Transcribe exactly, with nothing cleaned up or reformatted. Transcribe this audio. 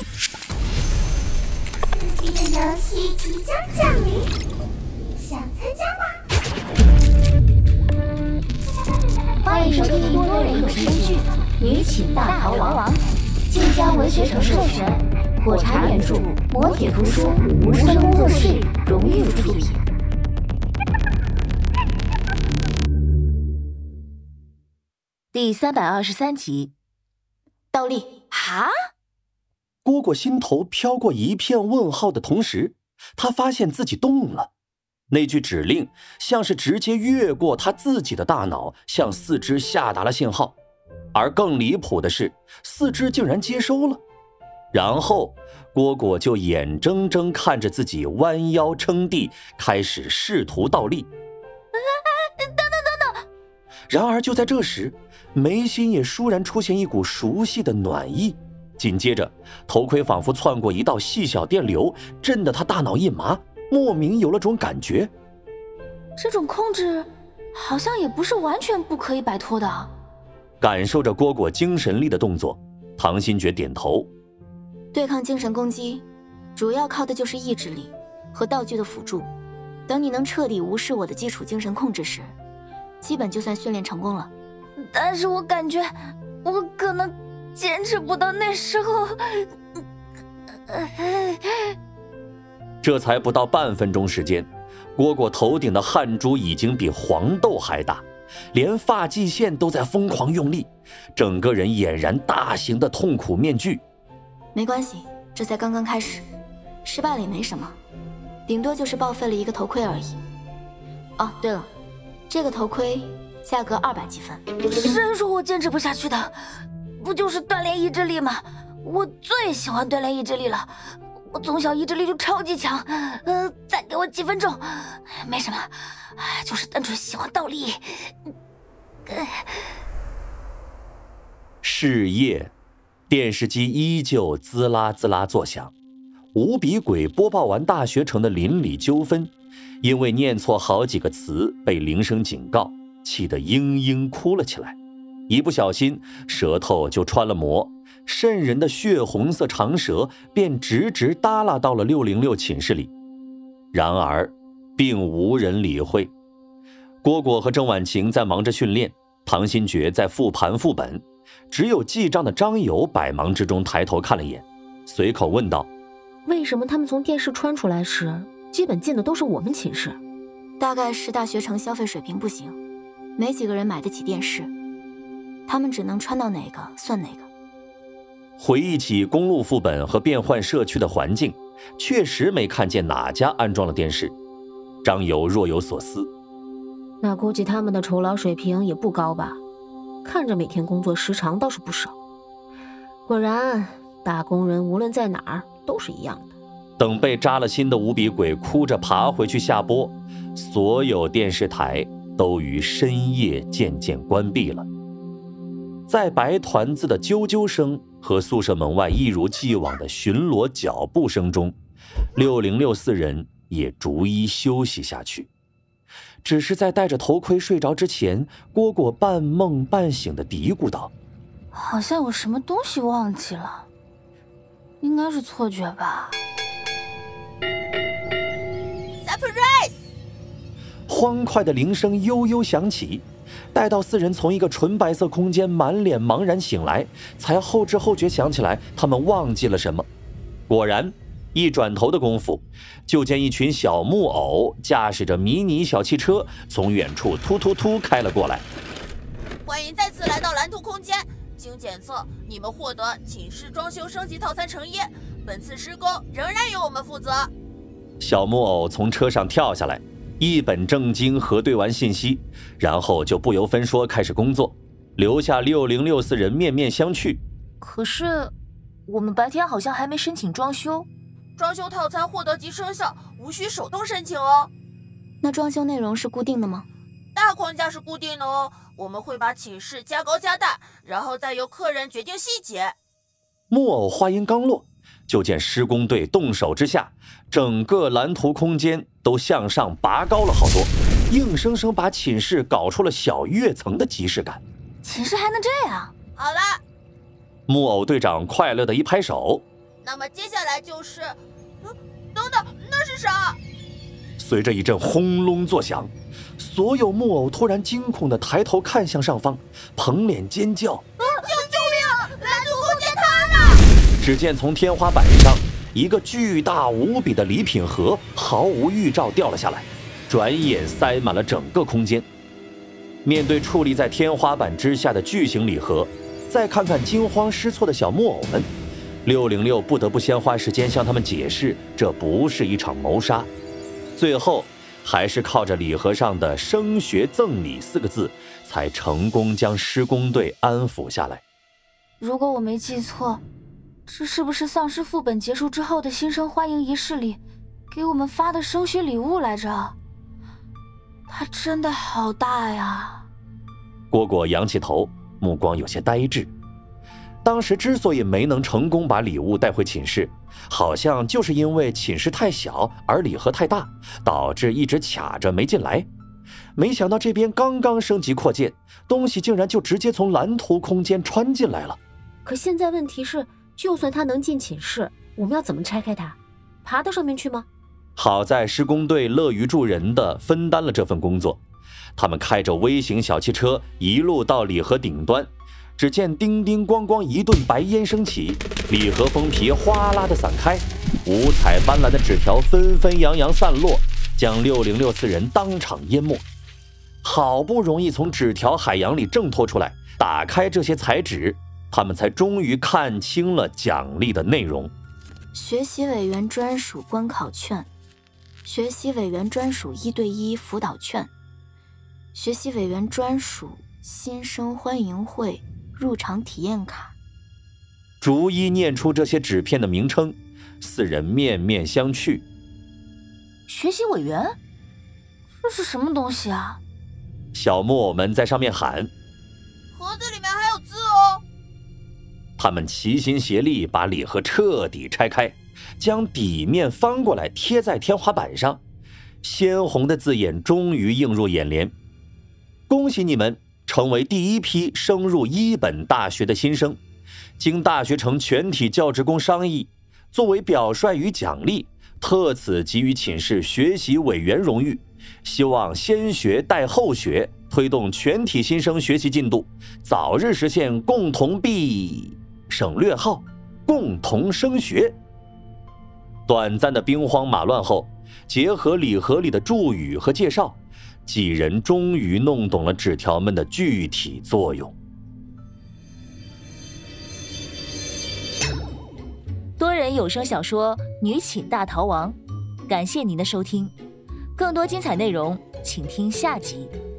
刺激的游戏即将降临，想参加吗？ 欢迎收听多人有声剧《女寝大逃亡》，晋江文学城授权，火柴原著，磨铁图书，无声工作室荣誉出品。第三百二十三集，倒立。哈？ 蝈蝈心头飘过一片问号的同时，他发现自己动了。那句指令像是直接越过他自己的大脑，向四肢下达了信号。而更离谱的是，四肢竟然接收了。然后蝈蝈就眼睁睁看着自己弯腰撑地，开始试图倒立。 等等等等！ 然而就在这时，眉心也倏然出现一股熟悉的暖意。紧接着，头盔仿佛窜过一道细小电流，震得他大脑一麻，莫名有了种感觉。 这种控制好像也不是完全不可以摆脱的。 感受着蝈蝈精神力的动作，唐新觉点头。 对抗精神攻击，主要靠的就是意志力和道具的辅助。等你能彻底无视我的基础精神控制时，基本就算训练成功了。但是我感觉我可能坚持不到那时候。 这才不到半分钟时间，蝈蝈头顶的汗珠已经比黄豆还大，连发际线都在疯狂用力，整个人俨然大型的痛苦面具。 没关系，这才刚刚开始，失败了也没什么，顶多就是报废了一个头盔而已。哦，对了，这个头盔价格二百积分。谁说我坚持不下去的？不就是锻炼意志力吗？我最喜欢锻炼意志力了，我从小意志力就超级强。呃，再给我几分钟，没什么，就是单纯喜欢倒立。呃、 是夜，电视机依旧滋啦滋啦作响。无比鬼播报完大学城的邻里纠纷，因为念错好几个词被铃声警告，气得嘤嘤哭了起来。一不小心舌头就穿了膜，渗人的血红色长舌便直直耷拉到了六零六寝室里。然而并无人理会。蝈蝈和郑婉晴在忙着训练，唐新觉在复盘副本，只有记账的张友百忙之中抬头看了一眼，随口问道： 为什么他们从电视穿出来时基本进的都是我们寝室？ 大概是大学城消费水平不行，没几个人买得起电视，他们只能穿到哪个算哪个。 回忆起公路副本和变换社区的环境，确实没看见哪家安装了电视。张友若有所思， 那估计他们的酬劳水平也不高吧，看着每天工作时长倒是不少。果然打工人无论在哪儿都是一样的。 等被扎了心的无比鬼哭着爬回去下播，所有电视台都于深夜渐渐关闭了。在白团子的啾啾声和宿舍门外一如既往的巡逻脚步声中，六零六四人也逐一休息下去。只是在戴着头盔睡着之前，蝈蝈半梦半醒的嘀咕道： 好像有什么东西忘记了，应该是错觉吧。 Surprise！ 欢快的铃声悠悠响起，待到四人从一个纯白色空间满脸茫然醒来，才后知后觉想起来他们忘记了什么。果然一转头的功夫，就见一群小木偶驾驶着迷你小汽车从远处突突突开了过来。 欢迎再次来到蓝图空间，经检测你们获得寝室装修升级套餐成衣，本次施工仍然由我们负责。 小木偶从车上跳下来，一本正经核对完信息，然后就不由分说开始工作，留下六零六四人面面相觑。 可是我们白天好像还没申请装修。 装修套餐获得即生效，无需手动申请哦。 那装修内容是固定的吗？ 大框架是固定的哦，我们会把寝室加高加大，然后再由客人决定细节。 木偶话音刚落，就见施工队动手之下，整个蓝图空间都向上拔高了好多，硬生生把寝室搞出了小跃层的即视感。 寝室还能这样？ 好了， 木偶队长快乐的一拍手， 那么接下来就是，嗯，等等，那是啥？ 随着一阵轰隆作响，所有木偶突然惊恐地抬头看向上方，捧脸尖叫：“ 啊！救救命！蓝图空间塌了！” 只见从天花板上，一个巨大无比的礼品盒毫无预兆掉了下来，转眼塞满了整个空间。面对矗立在天花板之下的巨型礼盒，再看看惊慌失措的小木偶们，六零六不得不先花时间向他们解释，这不是一场谋杀。最后还是靠着礼盒上的升学赠礼四个字，才成功将施工队安抚下来。 如果我没记错，这是不是丧尸副本结束之后的新生欢迎仪式里给我们发的升学礼物来着？它真的好大呀！ 蝈蝈仰起头，目光有些呆滞。当时之所以没能成功把礼物带回寝室，好像就是因为寝室太小，而礼盒太大，导致一直卡着没进来。没想到这边刚刚升级扩建，东西竟然就直接从蓝图空间穿进来了。 可现在问题是，就算它能进寝室，我们要怎么拆开它？爬到上面去吗？ 好在施工队乐于助人的分担了这份工作，他们开着微型小汽车一路到礼盒顶端，只见叮叮咣咣一顿白烟升起，礼盒封皮哗啦的散开，五彩斑斓的纸条纷纷扬扬散落，将六零六四人当场淹没。好不容易从纸条海洋里挣脱出来，打开这些彩纸，他们才终于看清了奖励的内容： 学习委员专属观考券，学习委员专属一对一辅导券，学习委员专属新生欢迎会入场体验卡。 逐一念出这些纸片的名称，四人面面相觑。 学习委员？这是什么东西啊？ 小木偶们在上面喊。 盒子里面还有字哦。 他们齐心协力把礼盒彻底拆开，将底面翻过来贴在天花板上，鲜红的字眼终于映入眼帘。恭喜你们成为第一批升入一本大学的新生，经大学城全体教职工商议，作为表率与奖励，特此给予寝室学习委员荣誉，希望先学带后学，推动全体新生学习进度，早日实现共同毕省略号共同升学。短暂的兵荒马乱后，结合礼盒里的祝语和介绍，几人终于弄懂了纸条们的具体作用。 多人有声小说《女寝大逃亡》，感谢您的收听，更多精彩内容请听下集。